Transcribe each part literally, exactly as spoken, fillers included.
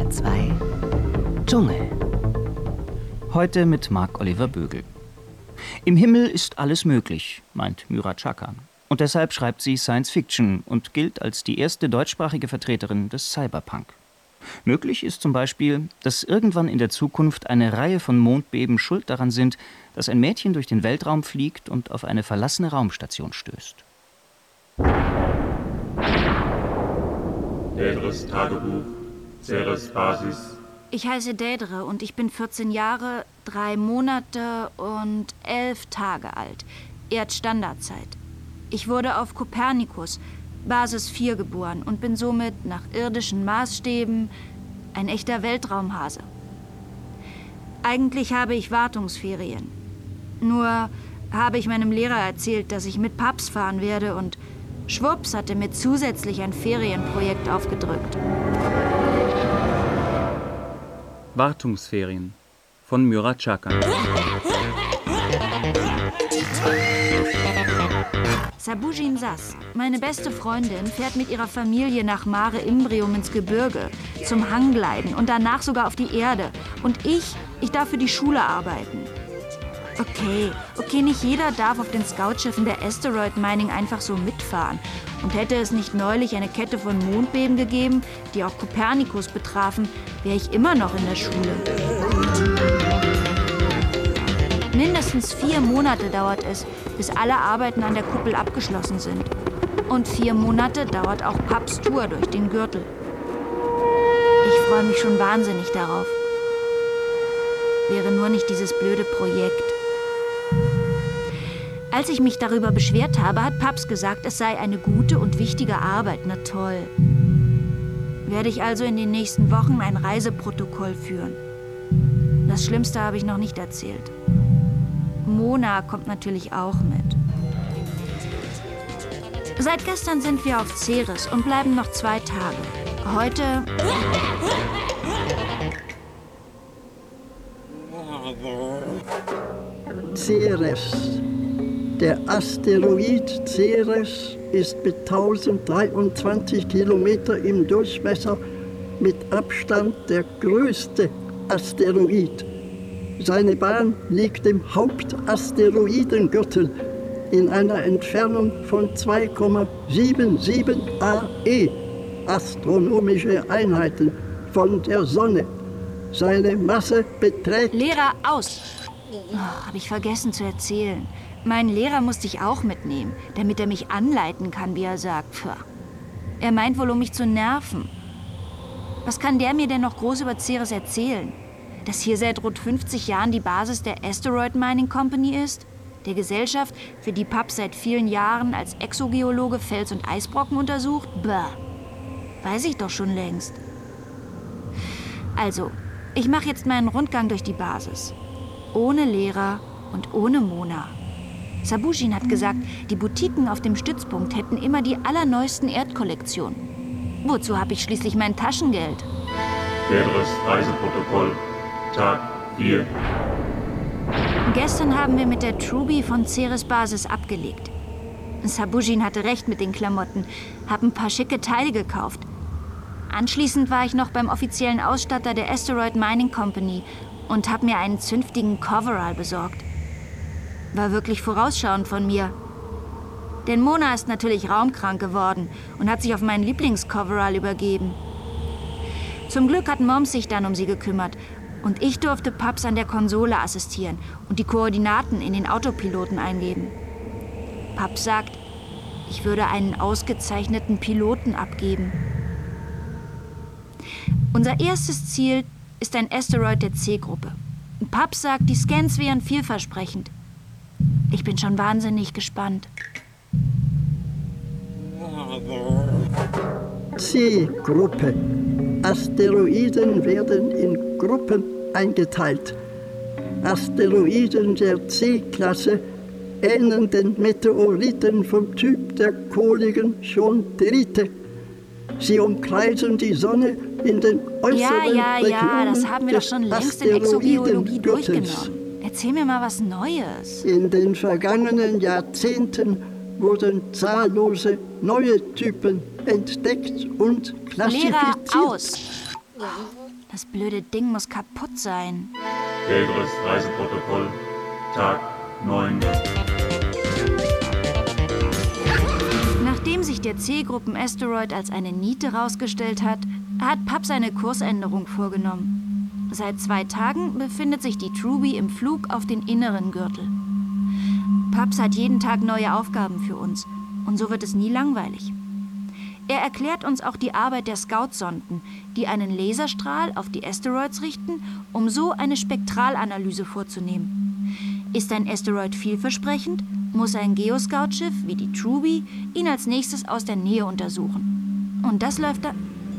S W R zwei Dschungel. Heute mit Marc-Oliver Bögel. Im Himmel ist alles möglich, meint Myra Chakan. Und deshalb schreibt sie Science Fiction und gilt als die erste deutschsprachige Vertreterin des Cyberpunk. Möglich ist zum Beispiel, dass irgendwann in der Zukunft eine Reihe von Mondbeben schuld daran sind, dass ein Mädchen durch den Weltraum fliegt und auf eine verlassene Raumstation stößt. Dädres Tagebuch, Ceres Basis. Ich heiße Dädre und ich bin vierzehn Jahre, drei Monate und elf Tage alt. Erdstandardzeit. Ich wurde auf Kopernikus, Basis vier, geboren und bin somit nach irdischen Maßstäben ein echter Weltraumhase. Eigentlich habe ich Wartungsferien. Nur habe ich meinem Lehrer erzählt, dass ich mit Paps fahren werde und schwupps hat er mir zusätzlich ein Ferienprojekt aufgedrückt. Wartungsferien von Myra Chakan. Sabujin Sass, meine beste Freundin, fährt mit ihrer Familie nach Mare Imbrium ins Gebirge, zum Hanggleiten und danach sogar auf die Erde. Und ich, ich darf für die Schule arbeiten. Okay, okay, nicht jeder darf auf den Scoutschiffen der Asteroid Mining einfach so mitfahren. Und hätte es nicht neulich eine Kette von Mondbeben gegeben, die auch Kopernikus betrafen, wäre ich immer noch in der Schule. Mindestens vier Monate dauert es, bis alle Arbeiten an der Kuppel abgeschlossen sind. Und vier Monate dauert auch Paps Tour durch den Gürtel. Ich freue mich schon wahnsinnig darauf. Wäre nur nicht dieses blöde Projekt. Als ich mich darüber beschwert habe, hat Paps gesagt, es sei eine gute und wichtige Arbeit. Na toll. Werde ich also in den nächsten Wochen ein Reiseprotokoll führen. Das Schlimmste habe ich noch nicht erzählt. Mona kommt natürlich auch mit. Seit gestern sind wir auf Ceres und bleiben noch zwei Tage. Heute... Ceres. Der Asteroid Ceres ist mit tausenddreiundzwanzig Kilometer im Durchmesser mit Abstand der größte Asteroid. Seine Bahn liegt im Hauptasteroidengürtel in einer Entfernung von zwei Komma siebenundsiebzig A E, astronomische Einheiten, von der Sonne. Seine Masse beträgt... Lehrer, aus! Oh, habe ich vergessen zu erzählen. Meinen Lehrer musste ich auch mitnehmen, damit er mich anleiten kann, wie er sagt. Pff. Er meint wohl, um mich zu nerven. Was kann der mir denn noch groß über Ceres erzählen? Dass hier seit rund fünfzig Jahren die Basis der Asteroid Mining Company ist? Der Gesellschaft, für die Paps seit vielen Jahren als Exogeologe Fels- und Eisbrocken untersucht? Bäh. Weiß ich doch schon längst. Also, ich mache jetzt meinen Rundgang durch die Basis. Ohne Lehrer und ohne Mona. Sabujin hat gesagt, die Boutiquen auf dem Stützpunkt hätten immer die allerneuesten Erdkollektionen. Wozu habe ich schließlich mein Taschengeld? Dädres Reiseprotokoll, Tag vier. Gestern haben wir mit der Truby von Ceres Basis abgelegt. Sabujin hatte recht mit den Klamotten, habe ein paar schicke Teile gekauft. Anschließend war ich noch beim offiziellen Ausstatter der Asteroid Mining Company und habe mir einen zünftigen Coverall besorgt. War wirklich vorausschauend von mir. Denn Mona ist natürlich raumkrank geworden und hat sich auf meinen Lieblingscoverall übergeben. Zum Glück hat Mom sich dann um sie gekümmert und ich durfte Paps an der Konsole assistieren und die Koordinaten in den Autopiloten eingeben. Paps sagt, ich würde einen ausgezeichneten Piloten abgeben. Unser erstes Ziel ist ein Asteroid der C-Gruppe. Paps sagt, die Scans wären vielversprechend. Ich bin schon wahnsinnig gespannt. C-Gruppe. Asteroiden werden in Gruppen eingeteilt. Asteroiden der C-Klasse ähneln den Meteoriten vom Typ der kohligen Chondrite. Sie umkreisen die Sonne in den äußeren Ja, ja, Regionen ja, das haben wir doch schon längst in Exogeologie Asteroidengürtels. durchgenommen. Erzähl mir mal was Neues. In den vergangenen Jahrzehnten wurden zahllose neue Typen entdeckt und klassifiziert. Lehrer, aus! Das blöde Ding muss kaputt sein. Späteres Reiseprotokoll, Tag neun. Nachdem sich der C-Gruppen-Asteroid als eine Niete rausgestellt hat, hat Paps eine Kursänderung vorgenommen. Seit zwei Tagen befindet sich die Truby im Flug auf den inneren Gürtel. Paps hat jeden Tag neue Aufgaben für uns und so wird es nie langweilig. Er erklärt uns auch die Arbeit der Scout-Sonden, die einen Laserstrahl auf die Asteroids richten, um so eine Spektralanalyse vorzunehmen. Ist ein Asteroid vielversprechend, muss ein Geoscout-Schiff wie die Truby ihn als nächstes aus der Nähe untersuchen. Und das läuft da...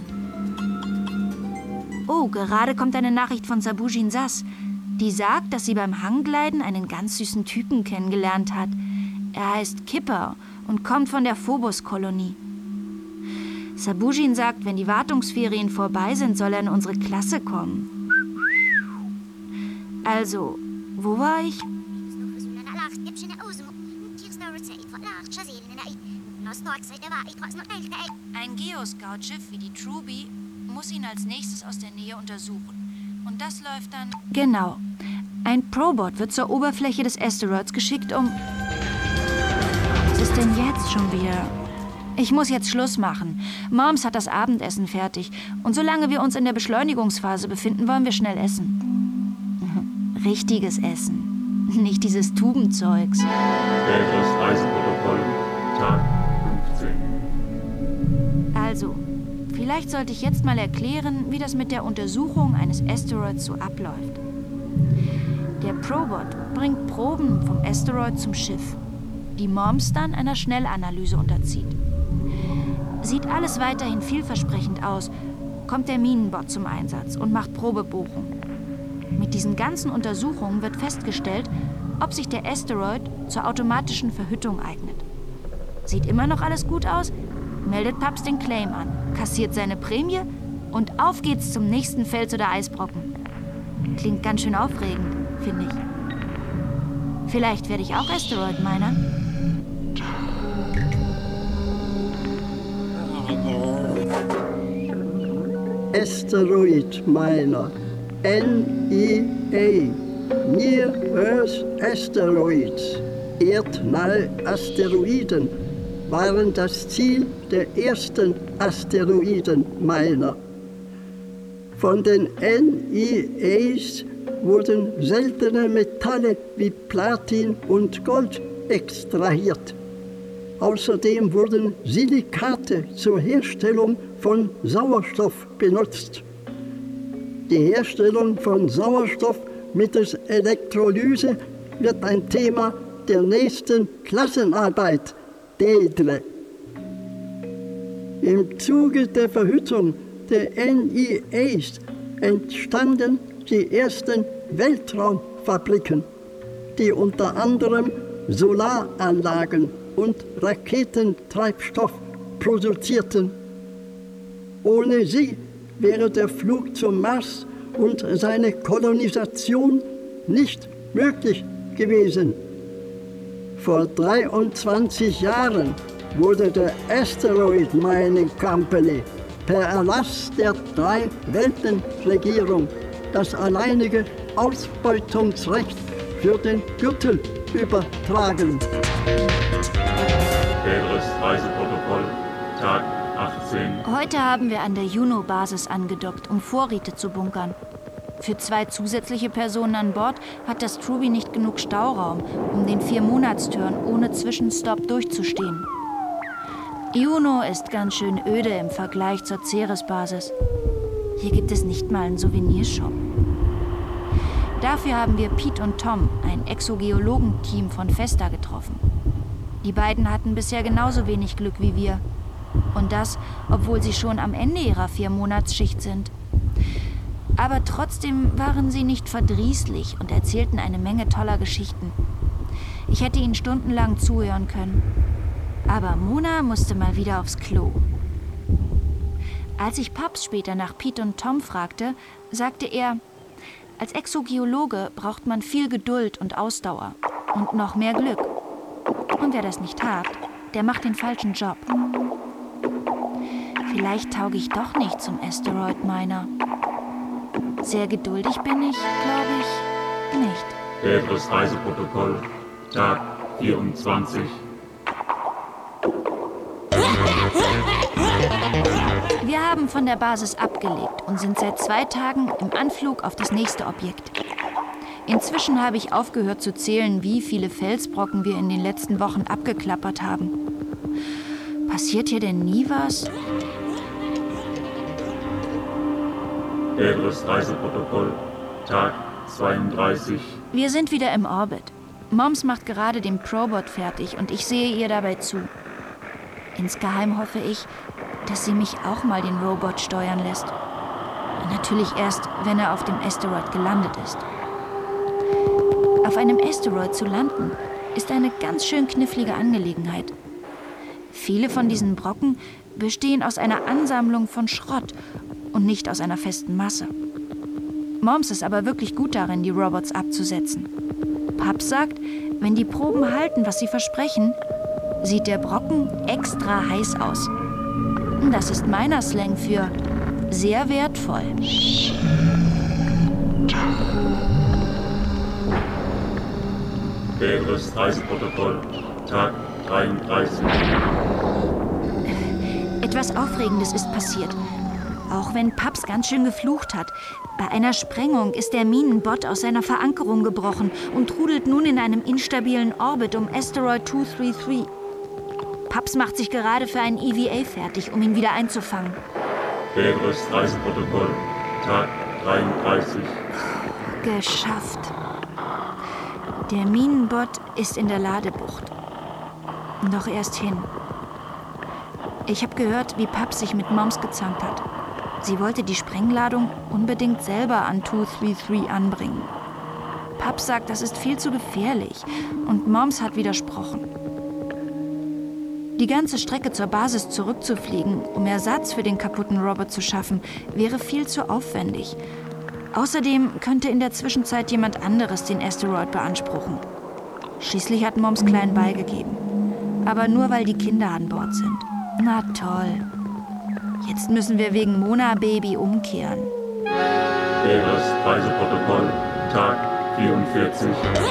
Oh, gerade kommt eine Nachricht von Sabujin Sas. Die sagt, dass sie beim Hanggleiten einen ganz süßen Typen kennengelernt hat. Er heißt Kipper und kommt von der Phobos-Kolonie. Sabujin sagt, wenn die Wartungsferien vorbei sind, soll er in unsere Klasse kommen. Also, wo war ich? Ein Geoscout-Schiff wie die Truby muss ihn als nächstes aus der Nähe untersuchen. Und das läuft dann... Genau. Ein Probot wird zur Oberfläche des Asteroids geschickt, um... Was ist denn jetzt schon wieder? Ich muss jetzt Schluss machen. Moms hat das Abendessen fertig. Und solange wir uns in der Beschleunigungsphase befinden, wollen wir schnell essen. Richtiges Essen. Nicht dieses Tubenzeugs. Späteres Reiseprotokoll, Tag fünfzehn. Also, vielleicht sollte ich jetzt mal erklären, wie das mit der Untersuchung eines Asteroids so abläuft. Der Probot bringt Proben vom Asteroid zum Schiff, die Moms dann einer Schnellanalyse unterzieht. Sieht alles weiterhin vielversprechend aus, kommt der Minenbot zum Einsatz und macht Probebohrungen. Mit diesen ganzen Untersuchungen wird festgestellt, ob sich der Asteroid zur automatischen Verhüttung eignet. Sieht immer noch alles gut aus, meldet Paps den Claim an, kassiert seine Prämie und auf geht's zum nächsten Fels- oder Eisbrocken. Klingt ganz schön aufregend, finde ich. Vielleicht werde ich auch Asteroid-Miner. Asteroid Miner, N E A, Near Earth Asteroids, erdnahe Asteroiden, waren das Ziel der ersten Asteroiden-Miner. Von den N E As wurden seltene Metalle wie Platin und Gold extrahiert. Außerdem wurden Silikate zur Herstellung von Sauerstoff benutzt. Die Herstellung von Sauerstoff mittels Elektrolyse wird ein Thema der nächsten Klassenarbeit, DEDRE. Im Zuge der Verhüttung der N E As entstanden die ersten Weltraumfabriken, die unter anderem Solaranlagen und Raketentreibstoff produzierten. Ohne sie wäre der Flug zum Mars und seine Kolonisation nicht möglich gewesen. Vor dreiundzwanzig Jahren wurde der Asteroid Mining Company per Erlass der Drei-Welten-Regierung das alleinige Ausbeutungsrecht für den Gürtel übertragen. Späteres Reiseprotokoll, Tag achtzehn. Heute haben wir an der Juno-Basis angedockt, um Vorräte zu bunkern. Für zwei zusätzliche Personen an Bord hat das Truby nicht genug Stauraum, um den Vier-Monats-Turn ohne Zwischenstopp durchzustehen. Juno ist ganz schön öde im Vergleich zur Ceres-Basis. Hier gibt es nicht mal einen Souvenirshop. Dafür haben wir Pete und Tom, ein Exogeologen-Team von Vesta, getroffen. Die beiden hatten bisher genauso wenig Glück wie wir. Und das, obwohl sie schon am Ende ihrer Vier-Monats-Schicht sind. Aber trotzdem waren sie nicht verdrießlich und erzählten eine Menge toller Geschichten. Ich hätte ihnen stundenlang zuhören können. Aber Mona musste mal wieder aufs Klo. Als ich Paps später nach Pete und Tom fragte, sagte er, als Exogeologe braucht man viel Geduld und Ausdauer und noch mehr Glück. Und wer das nicht hat, der macht den falschen Job. Vielleicht tauge ich doch nicht zum Asteroid Miner. Sehr geduldig bin ich, glaube ich, nicht. Petrus Reiseprotokoll, Tag vierundzwanzig. Wir haben von der Basis abgelegt und sind seit zwei Tagen im Anflug auf das nächste Objekt. Inzwischen habe ich aufgehört zu zählen, wie viele Felsbrocken wir in den letzten Wochen abgeklappert haben. Passiert hier denn nie was? Petrus Reiseprotokoll, Tag zweiunddreißig. Wir sind wieder im Orbit. Moms macht gerade den Probot fertig und ich sehe ihr dabei zu. Insgeheim hoffe ich, dass sie mich auch mal den Robot steuern lässt. Natürlich erst, wenn er auf dem Asteroid gelandet ist. Auf einem Asteroid zu landen, ist eine ganz schön knifflige Angelegenheit. Viele von diesen Brocken bestehen aus einer Ansammlung von Schrott und nicht aus einer festen Masse. Moms ist aber wirklich gut darin, die Robots abzusetzen. Paps sagt, wenn die Proben halten, was sie versprechen, sieht der Brocken extra heiß aus. Das ist meiner Slang für sehr wertvoll. Petrus Reiseprotokoll, Tag dreiunddreißig. Etwas Aufregendes ist passiert. Auch wenn Paps ganz schön geflucht hat. Bei einer Sprengung ist der Minenbot aus seiner Verankerung gebrochen und trudelt nun in einem instabilen Orbit um Asteroid zweihundertdreiunddreißig. Paps macht sich gerade für einen E V A fertig, um ihn wieder einzufangen. Petrus Reiseprotokoll, Tag dreiunddreißig. Geschafft. Der Minenbot ist in der Ladebucht. Doch erst hin. Ich habe gehört, wie Paps sich mit Moms gezankt hat. Sie wollte die Sprengladung unbedingt selber an zweihundertdreiunddreißig anbringen. Paps sagt, das ist viel zu gefährlich. Und Moms hat widersprochen. Die ganze Strecke zur Basis zurückzufliegen, um Ersatz für den kaputten Robot zu schaffen, wäre viel zu aufwendig. Außerdem könnte in der Zwischenzeit jemand anderes den Asteroid beanspruchen. Schließlich hat Moms klein beigegeben. Aber nur, weil die Kinder an Bord sind. Na toll. Jetzt müssen wir wegen Mona Baby umkehren. Petrus Reiseprotokoll, Tag vierundvierzig.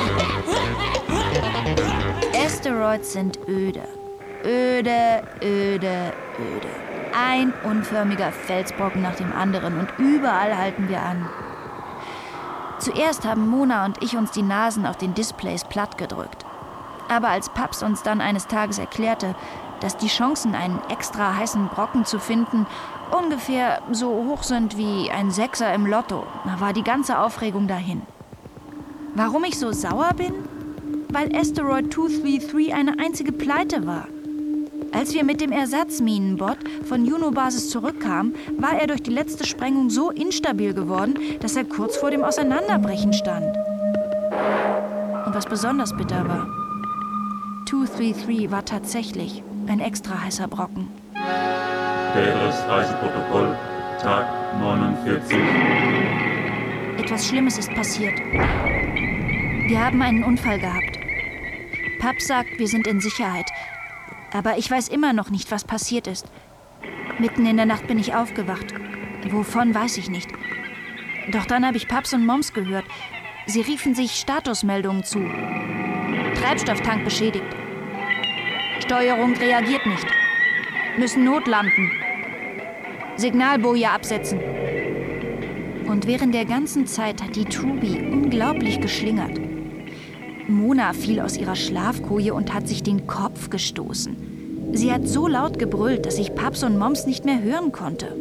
Asteroids sind öde. Öde, öde, öde. Ein unförmiger Felsbrocken nach dem anderen und überall halten wir an. Zuerst haben Mona und ich uns die Nasen auf den Displays platt gedrückt. Aber als Paps uns dann eines Tages erklärte, dass die Chancen, einen extra heißen Brocken zu finden, ungefähr so hoch sind wie ein Sechser im Lotto, war die ganze Aufregung dahin. Warum ich so sauer bin? Weil Asteroid zweihundertdreiunddreißig eine einzige Pleite war. Als wir mit dem Ersatzminenbot von Juno-Basis zurückkamen, war er durch die letzte Sprengung so instabil geworden, dass er kurz vor dem Auseinanderbrechen stand. Und was besonders bitter war, zweihundertdreiunddreißig war tatsächlich ein extra heißer Brocken. Petrus Reiseprotokoll, Tag neunundvierzig. Etwas Schlimmes ist passiert. Wir haben einen Unfall gehabt. Paps sagt, wir sind in Sicherheit. Aber ich weiß immer noch nicht, was passiert ist. Mitten in der Nacht bin ich aufgewacht. Wovon, weiß ich nicht. Doch dann habe ich Paps und Moms gehört. Sie riefen sich Statusmeldungen zu. Treibstofftank beschädigt. Steuerung reagiert nicht. Müssen notlanden. Signalboje absetzen. Und während der ganzen Zeit hat die Truby unglaublich geschlingert. Mona fiel aus ihrer Schlafkoje und hat sich den Kopf gestoßen. Sie hat so laut gebrüllt, dass ich Paps und Moms nicht mehr hören konnte.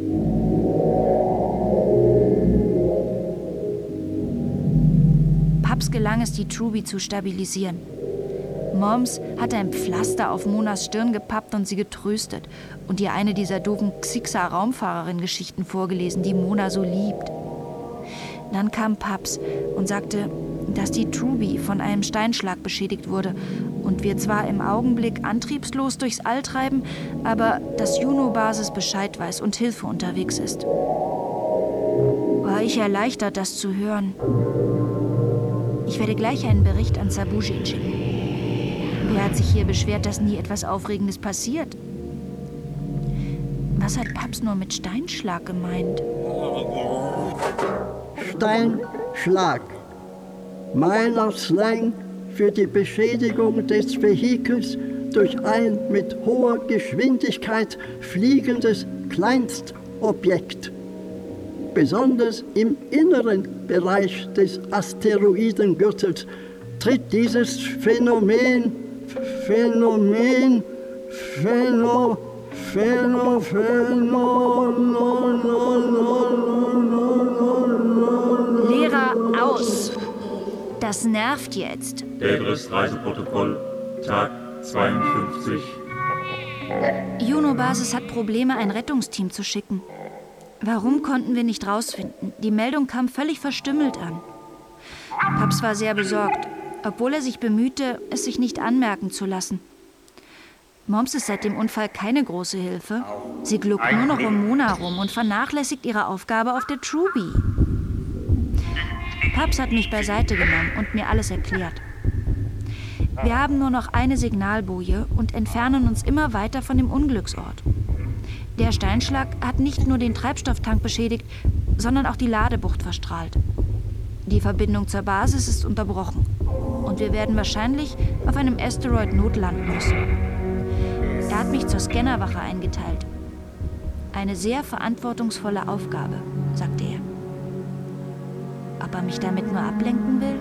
Paps gelang es, die Truby zu stabilisieren. Moms hat ein Pflaster auf Monas Stirn gepappt und sie getröstet und ihr eine dieser doofen Xixa-Raumfahrerin-Geschichten vorgelesen, die Mona so liebt. Dann kam Paps und sagte, dass die Truby von einem Steinschlag beschädigt wurde und wir zwar im Augenblick antriebslos durchs All treiben, aber dass Juno-Basis Bescheid weiß und Hilfe unterwegs ist. War ich erleichtert, das zu hören. Ich werde gleich einen Bericht an Sabujin schicken. Wer hat sich hier beschwert, dass nie etwas Aufregendes passiert? Was hat Paps nur mit Steinschlag gemeint? Steinschlag. Meiner Slang für die Beschädigung des Vehikels durch ein mit hoher Geschwindigkeit fliegendes Kleinstobjekt. Besonders im inneren Bereich des Asteroidengürtels tritt dieses Phänomen, Phänomen, Phänomen, Phänomen, Phänomen. Lehrer, aus! Das nervt jetzt. Debris Reiseprotokoll, Tag zweiundfünfzig. Juno-Basis hat Probleme, ein Rettungsteam zu schicken. Warum konnten wir nicht rausfinden? Die Meldung kam völlig verstümmelt an. Paps war sehr besorgt, obwohl er sich bemühte, es sich nicht anmerken zu lassen. Moms ist seit dem Unfall keine große Hilfe. Sie gluckt nur noch um Mona rum und vernachlässigt ihre Aufgabe auf der Truby. Paps hat mich beiseite genommen und mir alles erklärt. Wir haben nur noch eine Signalboje und entfernen uns immer weiter von dem Unglücksort. Der Steinschlag hat nicht nur den Treibstofftank beschädigt, sondern auch die Ladebucht verstrahlt. Die Verbindung zur Basis ist unterbrochen und wir werden wahrscheinlich auf einem Asteroid notlanden müssen. Er hat mich zur Scannerwache eingeteilt. Eine sehr verantwortungsvolle Aufgabe, sagte er. Ob er mich damit nur ablenken will?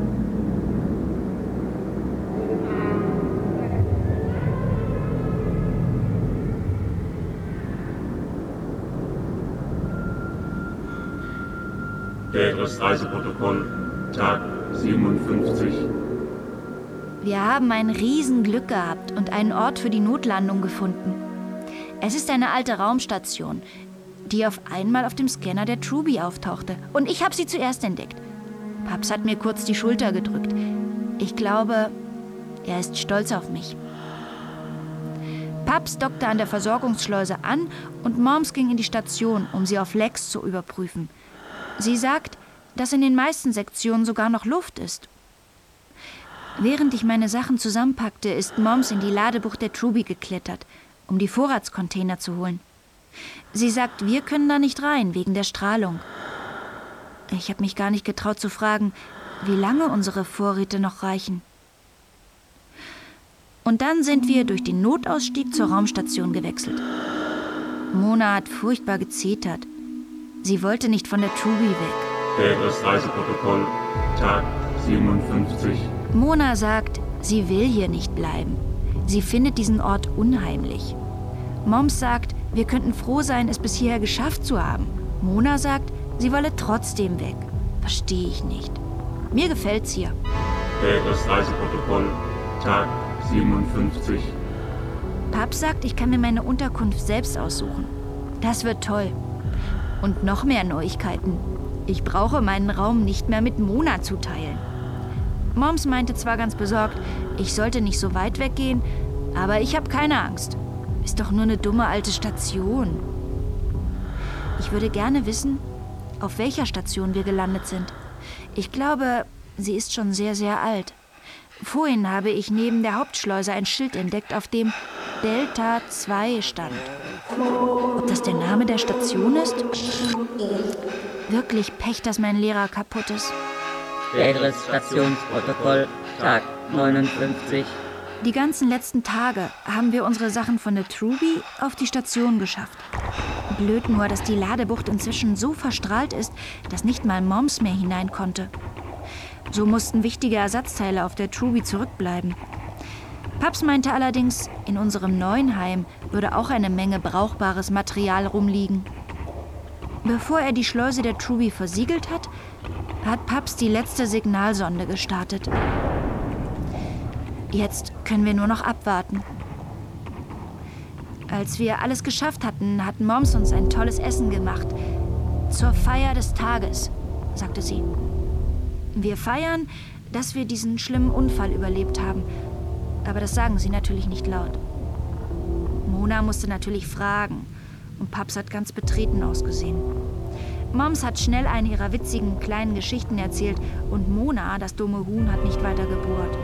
Debris Reiseprotokoll, Tag siebenundfünfzig. Wir haben ein Riesenglück gehabt und einen Ort für die Notlandung gefunden. Es ist eine alte Raumstation, die auf einmal auf dem Scanner der Truby auftauchte. Und ich habe sie zuerst entdeckt. Paps hat mir kurz die Schulter gedrückt. Ich glaube, er ist stolz auf mich. Paps dockte an der Versorgungsschleuse an und Moms ging in die Station, um sie auf Lex zu überprüfen. Sie sagt, dass in den meisten Sektionen sogar noch Luft ist. Während ich meine Sachen zusammenpackte, ist Moms in die Ladebucht der Truby geklettert, um die Vorratscontainer zu holen. Sie sagt, wir können da nicht rein, wegen der Strahlung. Ich habe mich gar nicht getraut zu fragen, wie lange unsere Vorräte noch reichen. Und dann sind wir durch den Notausstieg zur Raumstation gewechselt. Mona hat furchtbar gezetert. Sie wollte nicht von der Truby weg. Debris Reiseprotokoll, Tag siebenundfünfzig. Mona sagt, sie will hier nicht bleiben. Sie findet diesen Ort unheimlich. Moms sagt, wir könnten froh sein, es bis hierher geschafft zu haben. Mona sagt, sie wolle trotzdem weg. Verstehe ich nicht. Mir gefällt's hier. Debris Reiseprotokoll, Tag siebenundfünfzig. Paps sagt, ich kann mir meine Unterkunft selbst aussuchen. Das wird toll. Und noch mehr Neuigkeiten. Ich brauche meinen Raum nicht mehr mit Mona zu teilen. Moms meinte zwar ganz besorgt, ich sollte nicht so weit weggehen, aber ich habe keine Angst. Ist doch nur eine dumme alte Station. Ich würde gerne wissen, auf welcher Station wir gelandet sind. Ich glaube, sie ist schon sehr, sehr alt. Vorhin habe ich neben der Hauptschleuse ein Schild entdeckt, auf dem Delta zwei stand. Ob das der Name der Station ist? Wirklich Pech, dass mein Lehrer kaputt ist. Debris Stationsprotokoll, Tag neunundfünfzig. Die ganzen letzten Tage haben wir unsere Sachen von der Truby auf die Station geschafft. Blöd nur, dass die Ladebucht inzwischen so verstrahlt ist, dass nicht mal Moms mehr hinein konnte. So mussten wichtige Ersatzteile auf der Truby zurückbleiben. Paps meinte allerdings, in unserem neuen Heim würde auch eine Menge brauchbares Material rumliegen. Bevor er die Schleuse der Truby versiegelt hat, hat Paps die letzte Signalsonde gestartet. Jetzt können wir nur noch abwarten. Als wir alles geschafft hatten, hat Moms uns ein tolles Essen gemacht. Zur Feier des Tages, sagte sie. Wir feiern, dass wir diesen schlimmen Unfall überlebt haben. Aber das sagen sie natürlich nicht laut. Mona musste natürlich fragen. Und Paps hat ganz betreten ausgesehen. Moms hat schnell eine ihrer witzigen kleinen Geschichten erzählt. Und Mona, das dumme Huhn, hat nicht weiter gebohrt.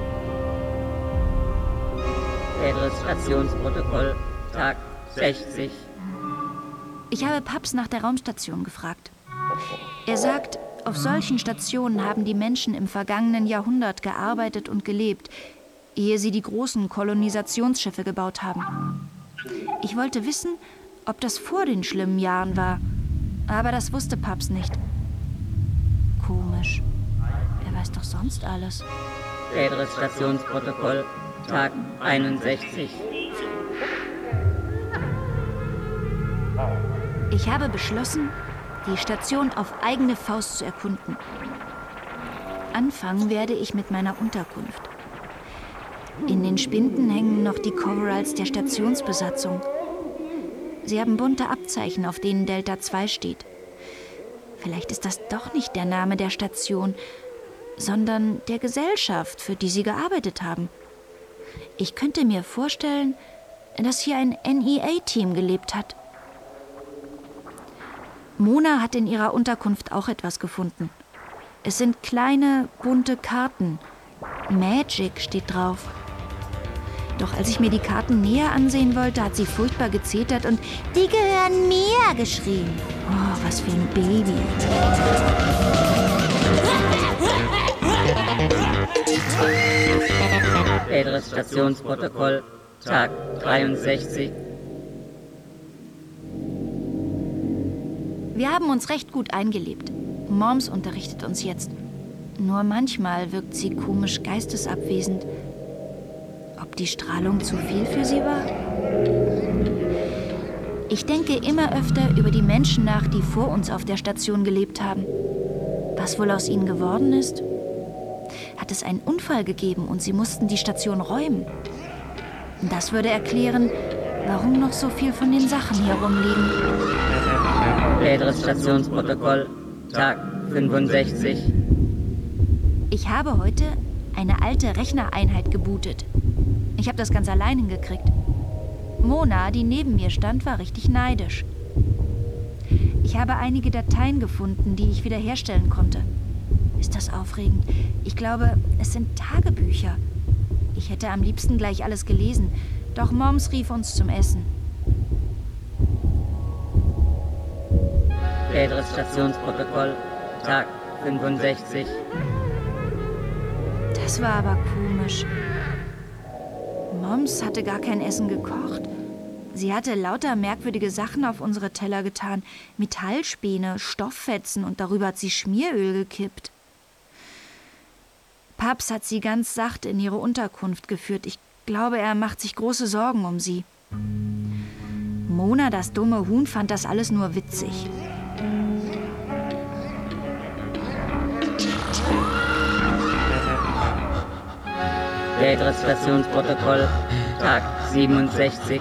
Debris Stationsprotokoll, Tag sechzig. Ich habe Paps nach der Raumstation gefragt. Er sagt, Auf solchen Stationen haben die Menschen im vergangenen Jahrhundert gearbeitet und gelebt, ehe sie die großen Kolonisationsschiffe gebaut haben. Ich wollte wissen, ob das vor den schlimmen Jahren war, aber das wusste Paps nicht. Komisch. Er weiß doch sonst alles. Späteres Stationsprotokoll, Tag einundsechzig. Ich habe beschlossen, die Station auf eigene Faust zu erkunden. Anfangen werde ich mit meiner Unterkunft. In den Spinden hängen noch die Coveralls der Stationsbesatzung. Sie haben bunte Abzeichen, auf denen Delta zwei steht. Vielleicht ist das doch nicht der Name der Station, sondern der Gesellschaft, für die sie gearbeitet haben. Ich könnte mir vorstellen, dass hier ein N E A-Team gelebt hat. Mona hat in ihrer Unterkunft auch etwas gefunden. Es sind kleine, bunte Karten. Magic steht drauf. Doch als ich mir die Karten näher ansehen wollte, hat sie furchtbar gezetert und "Die gehören mir" geschrien. Oh, was für ein Baby. Späteres Stationsprotokoll, Tag dreiundsechzig. Wir haben uns recht gut eingelebt. Moms unterrichtet uns jetzt. Nur manchmal wirkt sie komisch geistesabwesend. Ob die Strahlung zu viel für sie war? Ich denke immer öfter über die Menschen nach, die vor uns auf der Station gelebt haben. Was wohl aus ihnen geworden ist? Hat es einen Unfall gegeben und sie mussten die Station räumen? Das würde erklären, warum noch so viel von den Sachen hier rumliegen. Späteres Stationsprotokoll, Tag fünfundsechzig. Ich habe heute eine alte Rechnereinheit gebootet. Ich habe das ganz allein hingekriegt. Mona, die neben mir stand, war richtig neidisch. Ich habe einige Dateien gefunden, die ich wiederherstellen konnte. Ist das aufregend? Ich glaube, es sind Tagebücher. Ich hätte am liebsten gleich alles gelesen, doch Moms rief uns zum Essen. Späteres Stationsprotokoll, Tag fünfundsechzig. Das war aber komisch. Moms hatte gar kein Essen gekocht. Sie hatte lauter merkwürdige Sachen auf unsere Teller getan. Metallspäne, Stofffetzen und darüber hat sie Schmieröl gekippt. Paps hat sie ganz sacht in ihre Unterkunft geführt. Ich glaube, er macht sich große Sorgen um sie. Mona, das dumme Huhn, fand das alles nur witzig. Späteres Stationsprotokoll, Tag siebenundsechzig.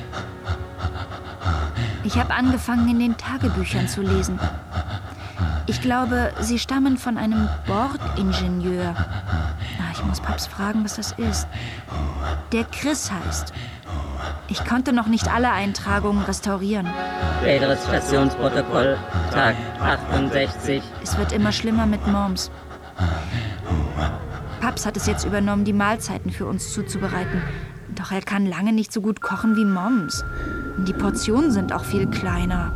Ich habe angefangen, in den Tagebüchern zu lesen. Ich glaube, sie stammen von einem Bordingenieur. Ah, ich muss Paps fragen, was das ist. Der Chris heißt. Ich konnte noch nicht alle Eintragungen restaurieren. Späteres Stationsprotokoll, Tag achtundsechzig. Es wird immer schlimmer mit Moms. Paps hat es jetzt übernommen, die Mahlzeiten für uns zuzubereiten. Doch er kann lange nicht so gut kochen wie Moms. Die Portionen sind auch viel kleiner.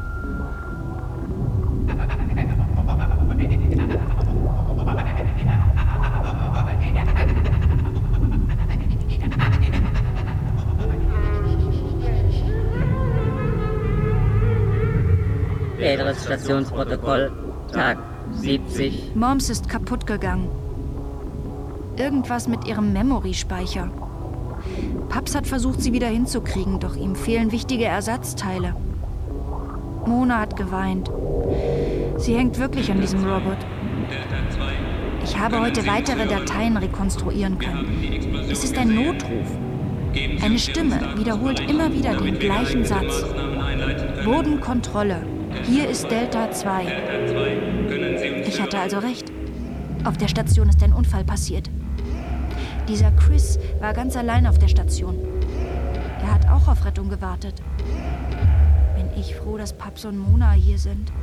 Späteres Stationsprotokoll, Tag siebzig. Moms ist kaputt gegangen. Irgendwas mit ihrem Memory-Speicher. Paps hat versucht, sie wieder hinzukriegen, doch ihm fehlen wichtige Ersatzteile. Mona hat geweint. Sie hängt wirklich an diesem Robot. Ich habe heute weitere Dateien rekonstruieren können. Es ist ein Notruf. Eine Stimme wiederholt immer wieder den gleichen Satz. Bodenkontrolle. Hier ist Delta zwei. Ich hatte also recht. Auf der Station ist ein Unfall passiert. Dieser Chris war ganz allein auf der Station. Er hat auch auf Rettung gewartet. Bin ich froh, dass Paps und Mona hier sind.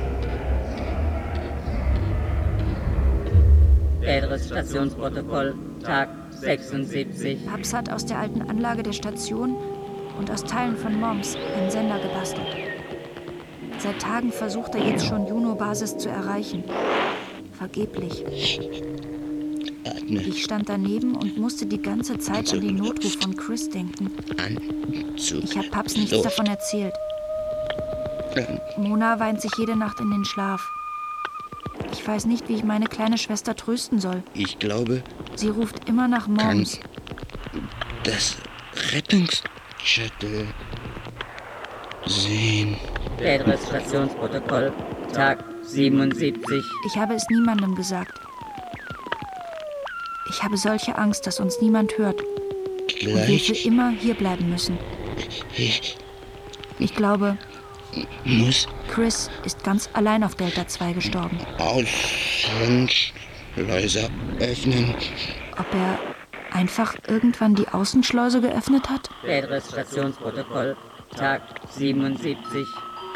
Späteres Stationsprotokoll, Tag sechsundsiebzig. Paps hat aus der alten Anlage der Station und aus Teilen von Moms einen Sender gebastelt. Seit Tagen versucht er jetzt schon Juno-Basis zu erreichen. Vergeblich. Atme. Ich stand daneben und musste die ganze Zeit an den Notruf von Chris denken. Anzug. Ich habe Paps nichts Luft. davon erzählt. Ähm, Mona weint sich jede Nacht in den Schlaf. Ich weiß nicht, wie ich meine kleine Schwester trösten soll. Ich glaube, Sie ruft immer nach kann Moms. das Rettungsshuttle sehen. Späteres Stationsprotokoll, Tag siebenundsiebzig. Ich habe es niemandem gesagt. Ich habe solche Angst, dass uns niemand hört und wir für Gleich immer hier bleiben müssen. Ich glaube, muss Chris ist ganz allein auf Delta zwei gestorben. Außenschleuse öffnen. Ob er einfach irgendwann die Außenschleuse geöffnet hat? Späteres Stationsprotokoll, Tag siebenundsiebzig.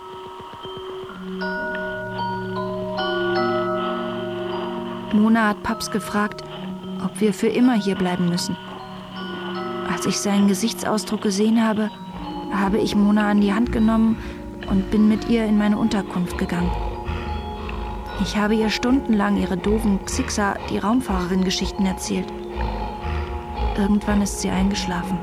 Mona hat Paps gefragt, ob wir für immer hier bleiben müssen. Als ich seinen Gesichtsausdruck gesehen habe, habe ich Mona an die Hand genommen und bin mit ihr in meine Unterkunft gegangen. Ich habe ihr stundenlang ihre doofen Xixa, die Raumfahrerin-Geschichten erzählt. Irgendwann ist sie eingeschlafen.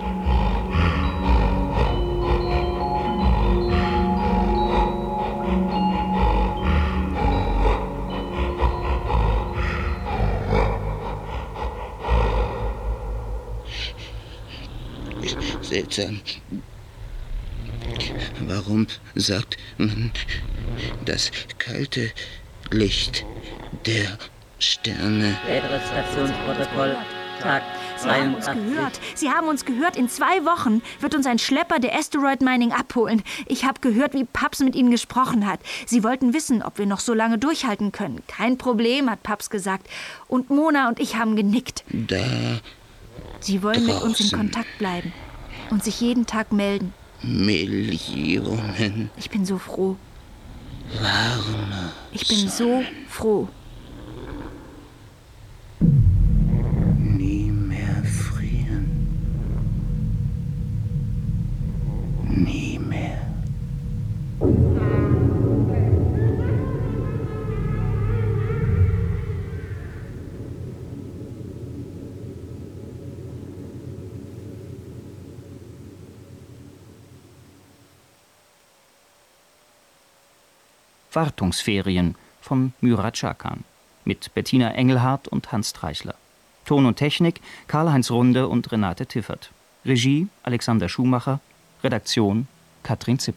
Seltsam. Warum sagt man das kalte Licht der Sterne? Späteres Stationsprotokoll, Tag Sie haben uns zweiundachtzig. gehört. Sie haben uns gehört. In zwei Wochen wird uns ein Schlepper der Asteroid Mining abholen. Ich habe gehört, wie Paps mit Ihnen gesprochen hat. Sie wollten wissen, ob wir noch so lange durchhalten können. Kein Problem, hat Paps gesagt. Und Mona und ich haben genickt. Da Sie wollen mit uns in draußen. Kontakt bleiben und sich jeden Tag melden. Millionen Ich bin so froh. warme Ich bin so froh. nie mehr frieren. Nie mehr. Wartungsferien von Murat Schakkan mit Bettina Engelhardt und Hans Treichler. Ton und Technik Karl-Heinz Runde und Renate Tiffert. Regie Alexander Schumacher. Redaktion Katrin Zipp.